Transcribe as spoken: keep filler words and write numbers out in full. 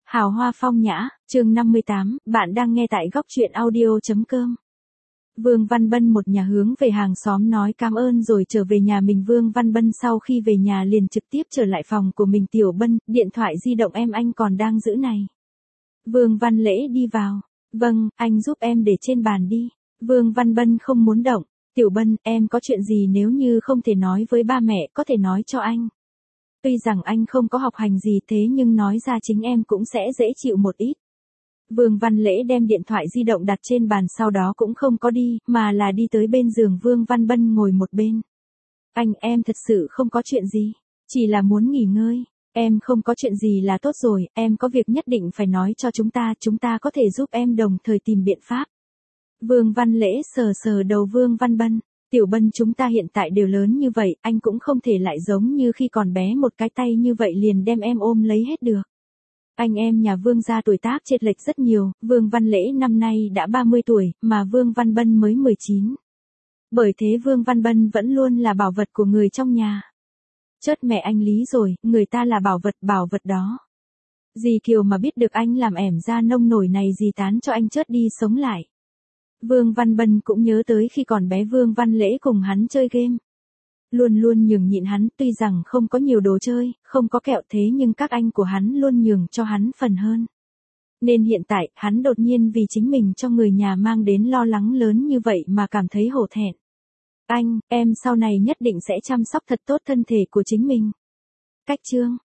Hào hoa phong nhã, chương năm mươi tám, bạn đang nghe tại góc truyện audio.com. Vương Văn Bân một nhà hướng về hàng xóm nói cảm ơn rồi trở về nhà mình. Vương Văn Bân sau khi về nhà liền trực tiếp trở lại phòng của mình. Tiểu Bân, điện thoại di động em anh còn đang giữ này. Vương Văn Lễ đi vào. Vâng, anh giúp em để trên bàn đi. Vương Văn Bân không muốn động. Tiểu Bân, em có chuyện gì nếu như không thể nói với ba mẹ có thể nói cho anh. Tuy rằng anh không có học hành gì thế nhưng nói ra chính em cũng sẽ dễ chịu một ít. Vương Văn Lễ đem điện thoại di động đặt trên bàn sau đó cũng không có đi, mà là đi tới bên giường Vương Văn Bân ngồi một bên. Anh em thật sự không có chuyện gì, chỉ là muốn nghỉ ngơi. Em không có chuyện gì là tốt rồi, em có việc nhất định phải nói cho chúng ta, chúng ta có thể giúp em đồng thời tìm biện pháp. Vương Văn Lễ sờ sờ đầu Vương Văn Bân. Tiểu Bân, chúng ta hiện tại đều lớn như vậy, anh cũng không thể lại giống như khi còn bé một cái tay như vậy liền đem em ôm lấy hết được. Anh em nhà Vương gia tuổi tác chênh lệch rất nhiều, Vương Văn Lễ năm nay đã ba mươi tuổi, mà Vương Văn Bân mới mười chín. Bởi thế Vương Văn Bân vẫn luôn là bảo vật của người trong nhà. Chớt mẹ anh Lý rồi, người ta là bảo vật bảo vật đó. Dì Kiều mà biết được anh làm ẻm ra nông nổi này dì tán cho anh chớt đi sống lại. Vương Văn Bân cũng nhớ tới khi còn bé Vương Văn Lễ cùng hắn chơi game. Luôn luôn nhường nhịn hắn, tuy rằng không có nhiều đồ chơi, không có kẹo thế nhưng các anh của hắn luôn nhường cho hắn phần hơn. Nên hiện tại, hắn đột nhiên vì chính mình cho người nhà mang đến lo lắng lớn như vậy mà cảm thấy hổ thẹn. Anh, em sau này nhất định sẽ chăm sóc thật tốt thân thể của chính mình. Cách chương.